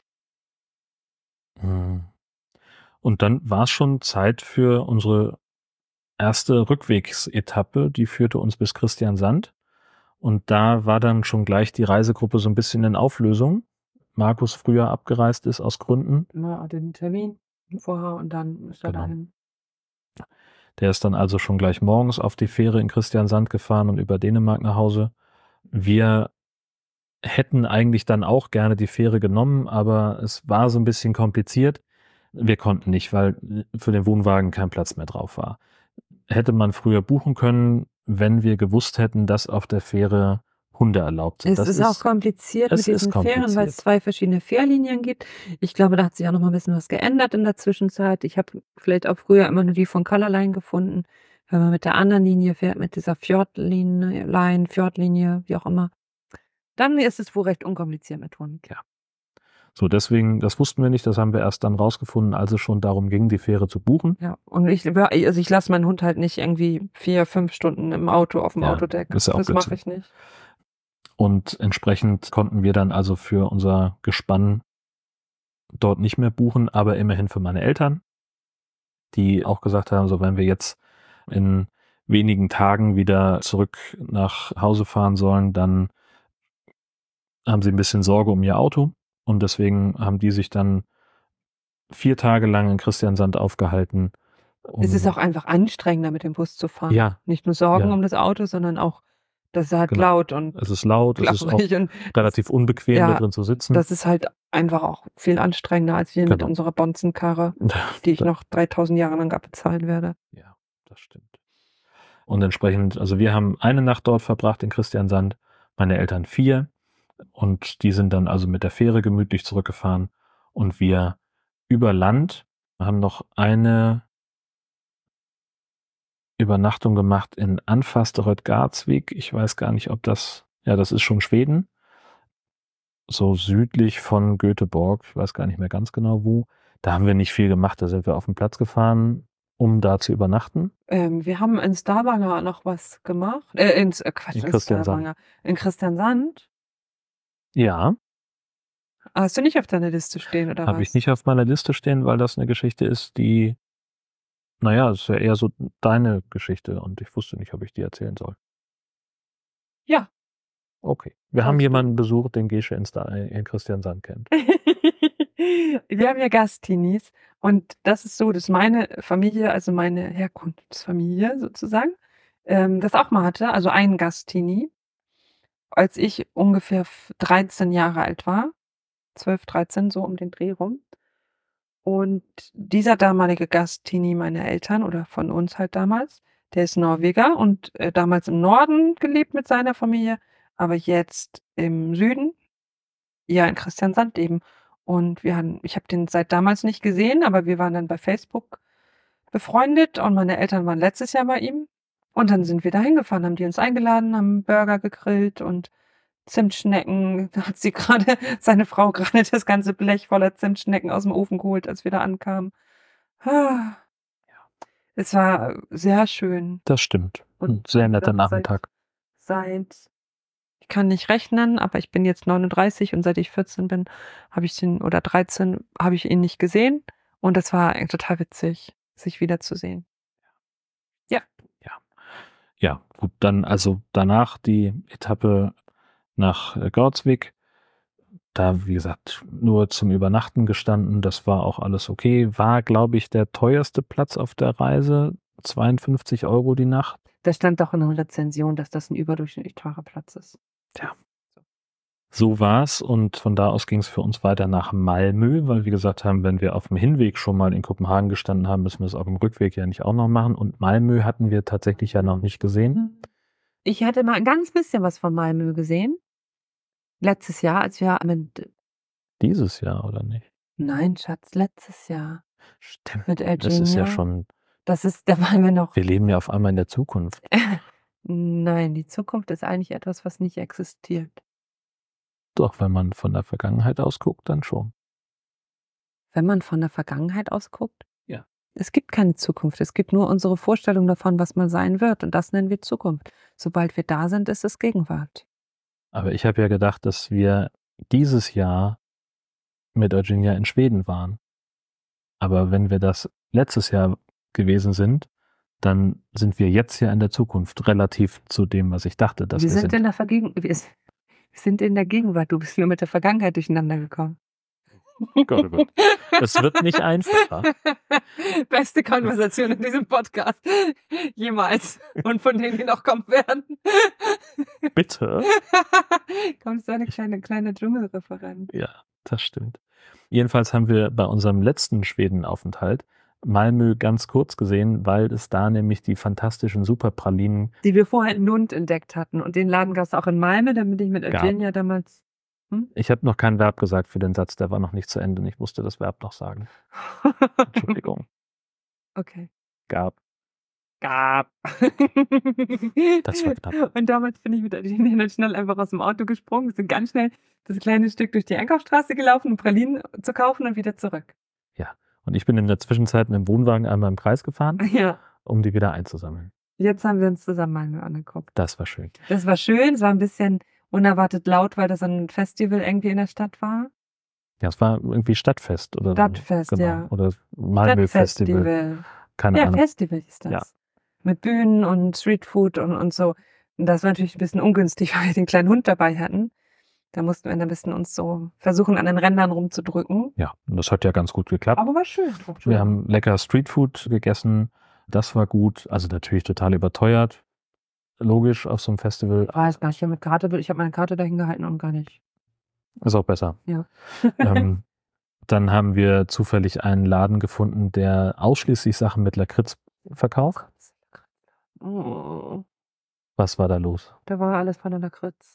Mhm. Und dann war's schon Zeit für unsere erste Rückwegsetappe, die führte uns bis Christiansand. Und da war dann schon gleich die Reisegruppe so 'n bisschen in Auflösung. Markus früher abgereist ist aus Gründen.
Ja, den Termin. vorher und dann ist er
Genau.
dahin.
Der ist dann also schon gleich morgens auf die Fähre in Christiansand gefahren und über Dänemark nach Hause. Wir hätten eigentlich dann auch gerne die Fähre genommen, aber es war so ein bisschen kompliziert. Wir konnten nicht, weil für den Wohnwagen kein Platz mehr drauf war. Hätte man früher buchen können, wenn wir gewusst hätten, dass auf der Fähre Hunde erlaubt sind.
Es ist auch kompliziert mit
es ist
diesen Fähren, weil es
kompliziert.
2 verschiedene Fährlinien gibt. Ich glaube, da hat sich auch noch mal 'n bisschen was geändert in der Zwischenzeit. Ich habe vielleicht auch früher immer nur die von Colorline gefunden. Wenn man mit der anderen Linie fährt, mit dieser Fjordlinie, wie auch immer, dann ist es wohl recht unkompliziert mit Hund.
Ja. So, deswegen, das wussten wir nicht, das haben wir erst dann rausgefunden, als es schon darum ging, die Fähre zu buchen.
Ja, und ich lasse meinen Hund halt nicht irgendwie 4, 5 Stunden im Auto aufm
Ja,
Autodeck.
ist ja auch
Das mache
Blödsinn.
ich nicht.
Und entsprechend konnten wir dann also für unser Gespann dort nicht mehr buchen, aber immerhin für meine Eltern, die auch gesagt haben, so wenn wir jetzt in wenigen Tagen wieder zurück nach Hause fahren sollen, dann haben sie ein bisschen Sorge um ihr Auto und deswegen haben die sich dann 4 Tage lang in Christiansand aufgehalten,
Es ist
um
auch einfach anstrengender, mit dem Bus zu fahren.
ja,
Nicht nur Sorgen
ja,
um das Auto, sondern auch, das ist halt
genau.
laut und
Es ist laut, es ist auch
klapperig und
relativ unbequem, da
ja,
drin zu sitzen.
das ist halt einfach auch viel anstrengender als wir mit
Genau.
unserer Bonzenkarre, die ich noch 3.000 Jahre lang abbezahlen werde.
Ja, das stimmt. Und entsprechend, also wir haben eine Nacht dort verbracht in Christiansand, meine Eltern 4 und die sind dann also mit der Fähre gemütlich zurückgefahren und wir über Land haben noch eine Übernachtung gemacht in Anfasteröd-Garzvik. Ich weiß gar nicht, ob das, ja, das ist schon Schweden, so südlich von Göteborg. Ich weiß gar nicht mehr ganz genau wo. Da haben wir nicht viel gemacht. Da sind wir auf den Platz gefahren, um da zu übernachten.
Wir haben in Stavanger noch was gemacht. Quatsch,
In
in
Christiansand.
Stavanger. In Christiansand?
Ja,
Hast du nicht auf deiner Liste stehen oder
habe ich
was?
nicht auf meiner Liste stehen, weil das eine Geschichte ist, die, naja, ist ja eher so deine Geschichte und ich wusste nicht, ob ich die erzählen soll.
Ja,
Okay. Wir haben
darfst du.
jemanden besucht, den Gesche in Christiansand kennt.
Wir haben ja Gastteenies und das ist so, dass meine Familie, also meine Herkunftsfamilie sozusagen, das auch mal hatte, also ein Gastteenie, als ich ungefähr 13 Jahre alt war, 12, 13, so um den Dreh rum. Und dieser damalige Gastteenie meiner Eltern oder von uns halt damals, der ist Norweger und, damals im Norden gelebt mit seiner Familie, aber jetzt im Süden, ja, in Christiansand eben. Und ich habe den seit damals nicht gesehen, aber wir waren dann bei Facebook befreundet und meine Eltern waren letztes Jahr bei ihm. Und dann sind wir da hingefahren, haben die uns eingeladen, haben Burger gegrillt und Zimtschnecken. Da hat seine Frau gerade das ganze Blech voller Zimtschnecken aus'm Ofen geholt, als wir da ankamen. Ah, es war sehr schön.
Das stimmt.
Und
Ein sehr
wie
netter
gesagt,
Nachmittag.
seit ich kann nicht rechnen, aber ich bin jetzt 39 und seit ich 14 bin, habe ich den oder 13, habe ich ihn nicht gesehen und das war total witzig, sich wiederzusehen. Ja.
Ja. Ja, gut, dann also danach die Etappe nach, Gautzvik. Da, wie gesagt, nur zum Übernachten gestanden. Das war auch alles okay. War, glaube ich, der teuerste Platz auf der Reise. 52 € die Nacht.
Da stand doch in der Rezension, dass das 'n überdurchschnittlich teurer Platz ist.
Ja. So war's und von da aus ging's für uns weiter nach Malmö, weil wir gesagt haben, wenn wir aufm Hinweg schon mal in Kopenhagen gestanden haben, müssen wir's aufm Rückweg ja nicht auch noch machen. Und Malmö hatten wir tatsächlich ja noch nicht gesehen.
Ich hatte mal 'n ganz bisschen was von Malmö gesehen. Letztes Jahr, als wir mit
Dieses Jahr, oder nicht?
nein, Schatz, letztes Jahr
Stimmt,
mit
das ist ja
Eugenia.
schon,
Da waren wir noch
wir leben ja auf einmal in der Zukunft.
nein, die Zukunft ist eigentlich etwas, was nicht existiert.
Doch, wenn man von der Vergangenheit aus guckt, dann schon.
Wenn man von der Vergangenheit aus guckt?
Ja.
Es gibt keine Zukunft. Es gibt nur unsere Vorstellung davon, was mal sein wird, und das nennen wir Zukunft. Sobald wir da sind, ist es Gegenwart.
Aber ich habe ja gedacht, dass wir dieses Jahr mit Eugenia in Schweden waren. Aber wenn wir das letztes Jahr gewesen sind, dann sind wir jetzt ja in der Zukunft relativ zu dem, was ich dachte, dass wir sind.
Wir sind in der Gegenwart. Du bist nur mit der Vergangenheit durcheinander gekommen.
Gott, oh Gott. Es wird nicht einfacher.
Beste Konversation in diesem Podcast jemals und von denen, die noch kommen werden.
Bitte?
Kommt so eine kleine Dschungelreferenz.
Ja, das stimmt. Jedenfalls haben wir bei unserem letzten Schwedenaufenthalt Malmö ganz kurz gesehen, weil es da nämlich die fantastischen Superpralinen
Die wir vorher in Lund entdeckt hatten. Und den Laden gab es auch in Malmö, damit ich mit
Gab.
Eugenia damals.
Ich habe noch kein Verb gesagt für den Satz, der war noch nicht zu Ende und ich musste das Verb noch sagen. Entschuldigung.
Okay.
Gab.
Gab.
Das war knapp.
Und damals bin ich mit Eugenia dann schnell einfach aus dem Auto gesprungen, sind ganz schnell das kleine Stück durch die Einkaufsstraße gelaufen, um Pralinen zu kaufen und wieder zurück.
Ja. Und ich bin in der Zwischenzeit mit dem Wohnwagen einmal im Kreis gefahren,
Ja.
um die wieder einzusammeln.
Jetzt haben wir uns zusammen Malmö angeguckt.
Das war schön.
Das war schön, es war ein bisschen unerwartet laut, weil das ein Festival irgendwie in der Stadt war.
Ja, es war irgendwie Stadtfest oder
Stadtfest,
genau.
ja.
Oder Malmö Festival.
Stadtfestival.
Keine
Ja,
Ahnung.
Festival ist das.
Ja.
Mit Bühnen und Streetfood und so. Und das war natürlich ein bisschen ungünstig, weil wir den kleinen Hund dabei hatten. Da mussten wir ein bisschen uns so versuchen, an den Rändern rumzudrücken.
Ja, und das hat ja ganz gut geklappt.
Aber war schön.
Wir haben lecker Streetfood gegessen. Das war gut. Also natürlich total überteuert. Logisch auf so einem Festival.
Ich weiß gar nicht, ich habe meine Karte dahin gehalten und gar nicht.
Ist auch besser.
Ja.
Dann haben wir zufällig einen Laden gefunden, der ausschließlich Sachen mit Lakritz verkauft.
Oh,
Was war da los?
da war alles von der Lakritz.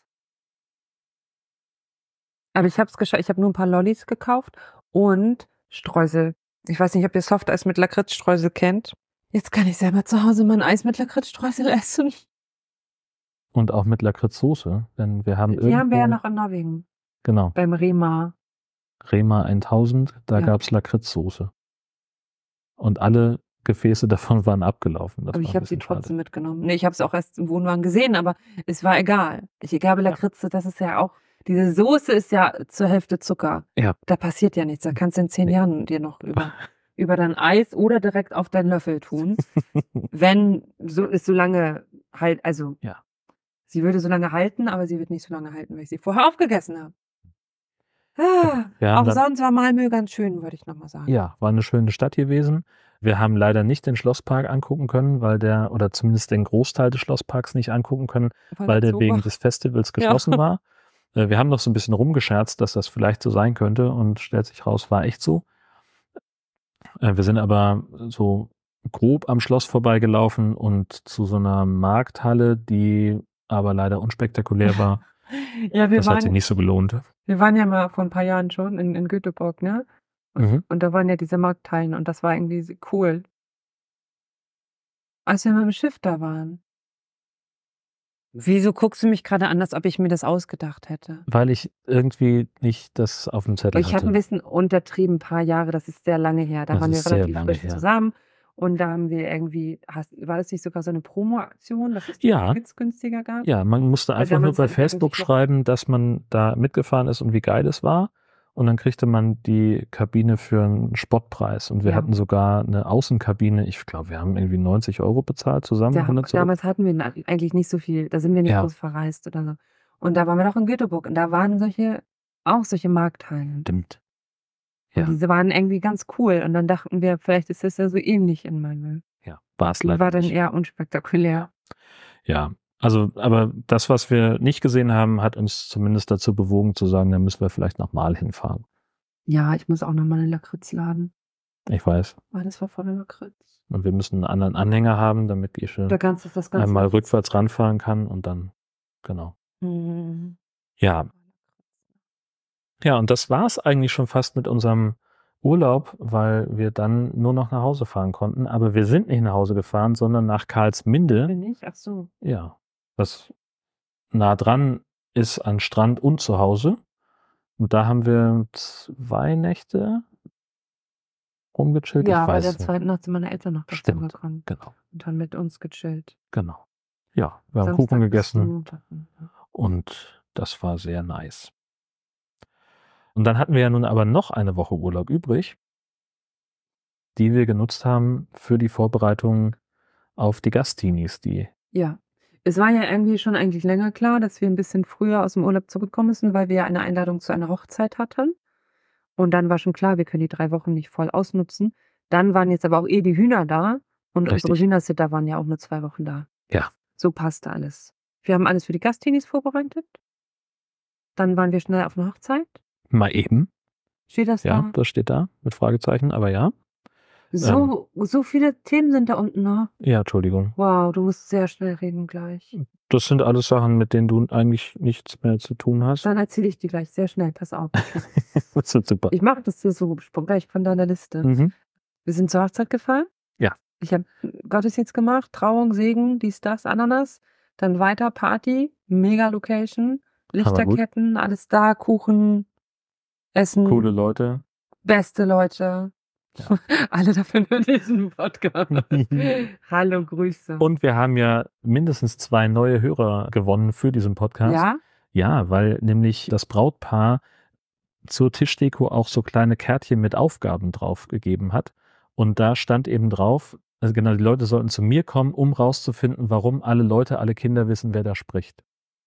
Aber ich habe es geschafft. Ich habe nur ein paar Lollis gekauft und Streusel. Ich weiß nicht, ob ihr Softeis mit Lakritzstreusel kennt. Jetzt kann ich selber zu Hause mein Eis mit Lakritzstreusel essen.
Und auch mit Lakritzsoße. Denn wir haben
Die haben wir ja
irgendwo,
noch in Norwegen.
genau,
Beim Rema.
Rema 1000, da
Ja.
gab es Lakritzsoße. Und alle Gefäße davon waren abgelaufen. Das
Aber
war
ich
ein
habe sie
bisschen schade.
trotzdem mitgenommen. Nee, ich habe es auch erst im Wohnwagen gesehen, aber es war egal. Ich glaube, Lakritze, das ist ja auch, diese Soße ist ja zur Hälfte Zucker.
Ja.
Da passiert ja nichts. Da kannst du in 10
Nee.
Jahren dir noch über dein Eis oder direkt auf deinen Löffel tun. Wenn so lange halt, also
Ja.
sie würde so lange halten, aber sie wird nicht so lange halten, weil ich sie vorher aufgegessen habe.
Wir haben
Auch
dann,
sonst war Malmö ganz schön, würde ich nochmal sagen.
ja, war eine schöne Stadt gewesen. Wir haben leider nicht den Schlosspark angucken können, oder zumindest den Großteil des Schlossparks nicht angucken können, weil der
zu
wegen
war.
des Festivals geschlossen war. Wir haben noch so ein bisschen rumgescherzt, dass das vielleicht so sein könnte und stellt sich raus, war echt so. Wir sind aber so grob am Schloss vorbeigelaufen und zu so einer Markthalle, die aber leider unspektakulär war.
Ja,
Das hat sich nicht so gelohnt.
wir waren ja mal vor ein paar Jahren schon in Göteborg, ne?
Mhm.
Und da waren ja diese Markthallen und das war irgendwie cool. Als wir mal im Schiff da waren. Wieso guckst du mich gerade an, als ob ich mir das ausgedacht hätte?
Weil ich irgendwie nicht das auf dem Zettel
Ich habe ein
hatte.
bisschen untertrieben, ein paar Jahre, das ist sehr lange her. Da
Das
waren wir
ist sehr
relativ
lange
frisch
her.
zusammen und da haben wir irgendwie, war das nicht sogar so eine Promo-Aktion, dass es
Ja.
Tickets günstiger gab?
Ja, man musste
Weil
einfach nur
damals
bei
hatten wir
Facebook
eigentlich noch-
schreiben, dass man da mitgefahren ist und wie geil es war. Und dann kriegte man die Kabine für einen Spottpreis. Und wir
Ja.
hatten sogar eine Außenkabine. Ich glaube, wir haben irgendwie 90 € bezahlt zusammen.
Ja,
hin und zurück.
damals hatten wir eigentlich nicht so viel, da sind wir nicht
Ja.
groß verreist oder so. Und da waren wir doch in Göteborg und da waren auch solche Markthallen.
Stimmt.
Und
Ja.
diese waren irgendwie ganz cool. Und dann dachten wir, vielleicht ist das ja so ähnlich in Malmö.
Ja, war es
Die
leider
war dann
nicht.
eher unspektakulär.
Ja, also, aber das, was wir nicht gesehen haben, hat uns zumindest dazu bewogen zu sagen, da müssen wir vielleicht nochmal hinfahren.
Ja, ich muss auch nochmal einen Lakritz laden.
Ich weiß.
Das war voller Lakritz.
Und wir müssen einen anderen Anhänger haben, damit Gesche
Das Ganze.
einmal rückwärts ranfahren kann und dann, genau.
Mhm.
Ja, und das war es eigentlich schon fast mit unserem Urlaub, weil wir dann nur noch nach Hause fahren konnten. Aber wir sind nicht nach Hause gefahren, sondern nach Karlsminde.
Bin ich? Ach so.
Ja, was nah dran ist an Strand und zu Hause. Und da haben wir 2 Nächte rumgechillt.
Ja,
Ich
bei
weiß
der
nicht.
zweiten Nacht sind meine Eltern noch dazu
Stimmt.
gekommen
Genau,
und haben mit uns gechillt.
genau. Ja, wir haben
Samstag
Kuchen
bis
gegessen
Montag.
und das war sehr nice. Und dann hatten wir ja nun aber noch eine Woche Urlaub übrig, die wir genutzt haben für die Vorbereitung auf die Gastinis, die
Ja. Es war ja irgendwie schon eigentlich länger klar, dass wir ein bisschen früher aus dem Urlaub zurückkommen müssen, weil wir ja eine Einladung zu einer Hochzeit hatten. Und dann war schon klar, wir können die 3 Wochen nicht voll ausnutzen. Dann waren jetzt aber auch die Hühner da und unsere
Richtig.
Hühnersitter waren ja auch nur 2 Wochen da.
Ja.
So passte alles. Wir haben alles für die Gastteenies vorbereitet. Dann waren wir schnell auf 'ne Hochzeit.
Mal eben.
Steht das
Ja,
da?
das steht da mit Fragezeichen, aber ja.
So viele Themen sind da unten noch.
Ja, Entschuldigung.
Wow, du musst sehr schnell reden gleich.
Das sind alles Sachen, mit denen du eigentlich nichts mehr zu tun hast.
Dann erzähle ich dir gleich sehr schnell, pass auf.
Das wird super.
Ich mache das so gleich von deiner Liste.
Mhm.
Wir sind zur Hochzeit gefahren.
Ja.
Ich habe Gottesdienst gemacht, Trauung, Segen, dies, das, Ananas. Dann weiter Party, mega Location, Lichterketten, alles da, Kuchen, Essen,
Coole Leute.
beste Leute.
Ja.
Alle dafür nur diesen Podcast. Hallo, Grüße.
Und wir haben ja mindestens 2 neue Hörer gewonnen für diesen Podcast.
Ja?
Ja, weil nämlich das Brautpaar zur Tischdeko auch so kleine Kärtchen mit Aufgaben drauf gegeben hat. Und da stand eben drauf, also genau, die Leute sollten zu mir kommen, um rauszufinden, warum alle Leute, alle Kinder wissen, wer da spricht.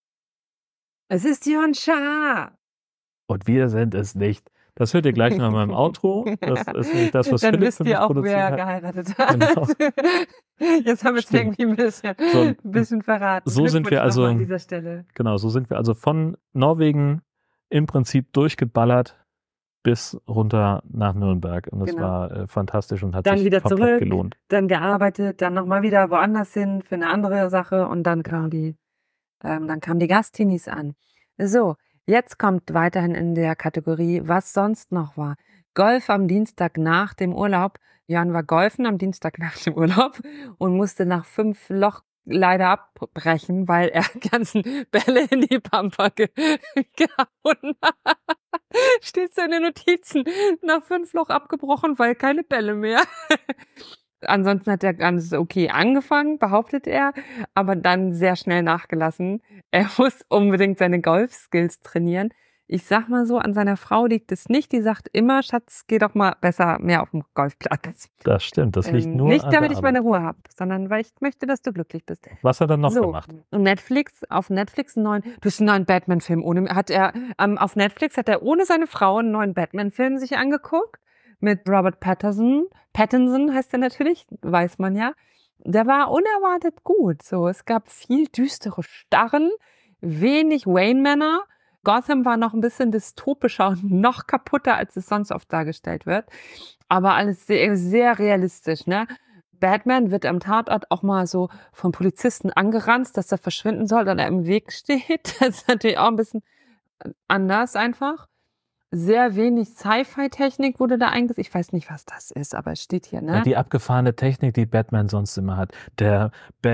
Es ist Jörn Schaar.
Und wir sind es nicht. Das hört ihr gleich noch mal im Outro. Das ist nämlich das, was
Dann
Philipp
wisst
für mich
ihr auch,
produziert
wer
hat.
geheiratet hat.
Genau.
Jetzt haben wir es
Stimmt.
irgendwie ein bisschen verraten.
So sind wir
Glückwunsch
also-
nochmal an dieser Stelle.
Genau, so sind wir also von Norwegen im Prinzip durchgeballert bis runter nach Nürnberg. Und das
Genau.
war fantastisch und hat
Dann
sich
wieder
komplett
zurück.
gelohnt.
Dann gearbeitet, dann nochmal wieder woanders hin für eine andere Sache und dann kamen die Gastteenies an. So, jetzt kommt weiterhin in der Kategorie, was sonst noch war. Golf am Dienstag nach dem Urlaub. Jörn war golfen am Dienstag nach dem Urlaub und musste nach 5 Loch leider abbrechen, weil er ganzen Bälle in die Pampa gehauen hat. Steht so in den Notizen. Nach 5 Loch abgebrochen, weil keine Bälle mehr. Ansonsten hat er ganz okay angefangen, behauptet er, aber dann sehr schnell nachgelassen. Er muss unbedingt seine Golfskills trainieren. Ich sag mal so, an seiner Frau liegt es nicht. Die sagt immer, Schatz, geh doch mal besser mehr auf den Golfplatz.
Das stimmt, das liegt nur
Nicht,
an
damit
der
ich meine
Arbeit.
Ruhe habe, sondern weil ich möchte, dass du glücklich bist.
Was hat er noch
So,
gemacht?
auf Netflix einen neuen Batman-Film. Auf Netflix hat er ohne seine Frau einen neuen Batman-Film sich angeguckt. Mit Robert Pattinson. Pattinson heißt er natürlich, weiß man ja. Der war unerwartet gut. So, es gab viel düstere Starren, wenig Wayne-Männer. Gotham war noch ein bisschen dystopischer und noch kaputter, als es sonst oft dargestellt wird. Aber alles sehr, sehr realistisch, ne? Batman wird am Tatort auch mal so von Polizisten angeranzt, dass er verschwinden soll, weil er im Weg steht. Das ist natürlich auch ein bisschen anders einfach. Sehr wenig Sci-Fi-Technik wurde da eingesetzt. Ich weiß nicht, was das ist, aber es steht hier,
Ja,
ne?
die abgefahrene Technik, die Batman sonst immer hat. Der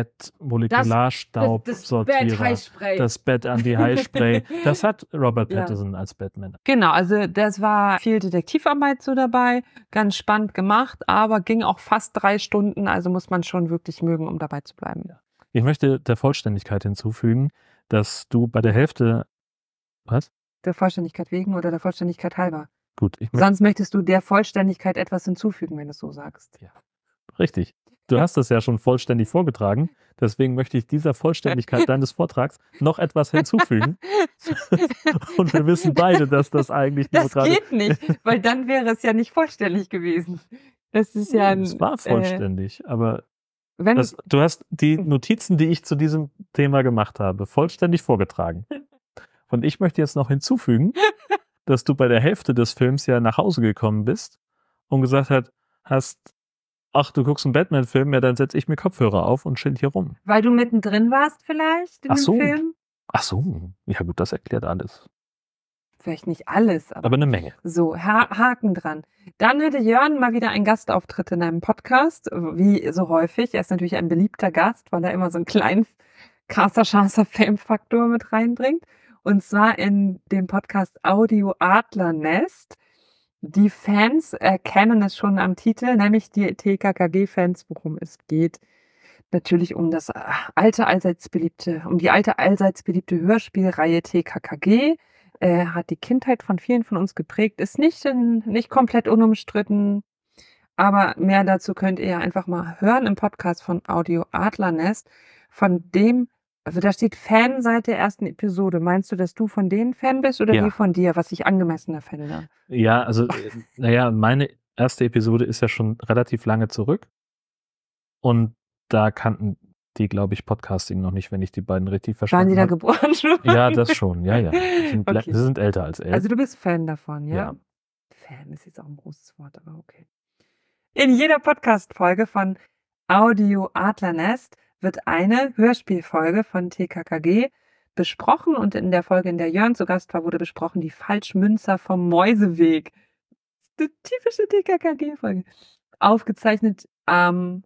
Bett-Molekularstaubsortierer,
Bett-Heißspray.
das Bett-Anti-High-Spray. Das hat Robert
Ja.
Pattinson als Batman.
Genau, also das war viel Detektivarbeit so dabei, ganz spannend gemacht, aber ging auch fast 3 Stunden, also muss man schon wirklich mögen, um dabei zu bleiben.
Ich möchte der Vollständigkeit hinzufügen, dass du bei der Hälfte... Was?
Der Vollständigkeit wegen oder der Vollständigkeit halber.
Gut,
Sonst möchtest du der Vollständigkeit etwas hinzufügen, wenn du es so sagst.
Richtig. Du hast das ja schon vollständig vorgetragen. Deswegen möchte ich dieser Vollständigkeit deines Vortrags noch etwas hinzufügen. Und wir wissen beide, dass das eigentlich nur
Das
gerade...
geht nicht, weil dann wäre es ja nicht vollständig gewesen. Das ist ja
Es war vollständig, aber
wenn
du hast die Notizen, die ich zu diesem Thema gemacht habe, vollständig vorgetragen. Und ich möchte jetzt noch hinzufügen, dass du bei der Hälfte des Films ja nach Hause gekommen bist und gesagt hast, ach, du guckst einen Batman-Film, ja, dann setze ich mir Kopfhörer auf und chill hier rum.
weil du mittendrin warst vielleicht in
Ach
dem
so.
Film.
Ach so, ja gut, das erklärt alles.
Vielleicht nicht alles, aber
Aber eine Menge.
so, Haken dran. Dann hatte Jörn mal wieder einen Gastauftritt in einem Podcast, wie so häufig. Er ist natürlich ein beliebter Gast, weil er immer so einen kleinen Fame-Faktor mit reinbringt. Und zwar in dem Podcast Audio Adlernest. Die Fans erkennen es schon am Titel, nämlich die TKKG-Fans, worum es geht. Natürlich um die alte allseits beliebte Hörspielreihe TKKG. Hat die Kindheit von vielen von uns geprägt, ist nicht komplett unumstritten, aber mehr dazu könnt ihr einfach mal hören im Podcast von Audio Adlernest, von dem Also da steht Fan seit der ersten Episode. Meinst du, dass du von denen Fan bist oder
Ja.
die von dir, was ich angemessener finde?
Ja, also, naja, meine erste Episode ist ja schon relativ lange zurück. Und da kannten die, glaube ich, Podcasting noch nicht, wenn ich die beiden richtig
Waren
verstanden
die da
habe.
geboren schon?
Ja, das schon, ja.
Okay.
Sie sind älter als
Also
11.
du bist Fan davon, ja?
Ja.
Fan ist jetzt auch ein großes Wort, aber okay. In jeder Podcast-Folge von Audio Adlernest wird eine Hörspielfolge von TKKG besprochen und in der Folge, in der Jörn zu Gast war, wurde besprochen die Falschmünzer vom Mäuseweg. Die typische TKKG-Folge. Aufgezeichnet am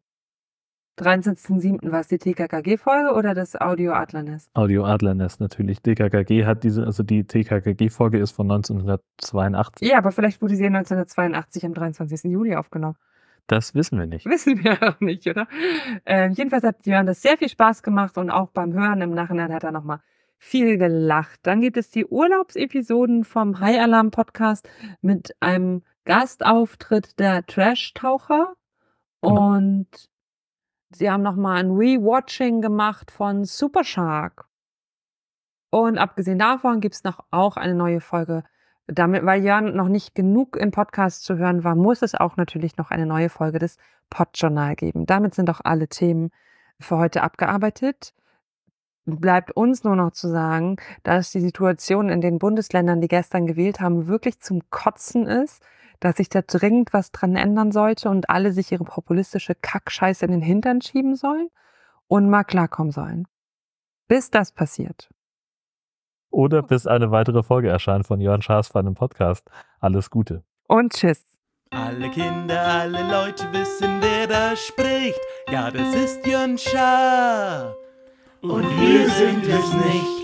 23.07. War es die TKKG-Folge oder das Audio Adlernest?
Audio Adlernest natürlich. TKKG hat die TKKG-Folge ist von 1982.
Ja, aber vielleicht wurde sie 1982 am 23. Juli aufgenommen.
Das wissen wir nicht.
Wissen wir auch nicht, oder? Jedenfalls hat Jörn das sehr viel Spaß gemacht und auch beim Hören im Nachhinein hat er nochmal viel gelacht. Dann gibt es die Urlaubsepisoden vom High Alarm Podcast mit einem Gastauftritt der Trash-Taucher.
Genau.
Und sie haben nochmal ein Rewatching gemacht von Super Shark. Und abgesehen davon gibt es noch auch eine neue Folge. Damit, weil Jörn noch nicht genug im Podcast zu hören war, muss es auch natürlich noch eine neue Folge des Podjournal geben. Damit sind auch alle Themen für heute abgearbeitet. Bleibt uns nur noch zu sagen, dass die Situation in den Bundesländern, die gestern gewählt haben, wirklich zum Kotzen ist, dass sich da dringend was dran ändern sollte und alle sich ihre populistische Kackscheiße in den Hintern schieben sollen und mal klarkommen sollen. Bis das passiert.
Oder bis eine weitere Folge erscheint von Jörn Schaas im Podcast. Alles Gute.
Und tschüss.
Alle Kinder, alle Leute wissen, wer da spricht. Ja, das ist Jörn Schaar. Und wir sind es nicht.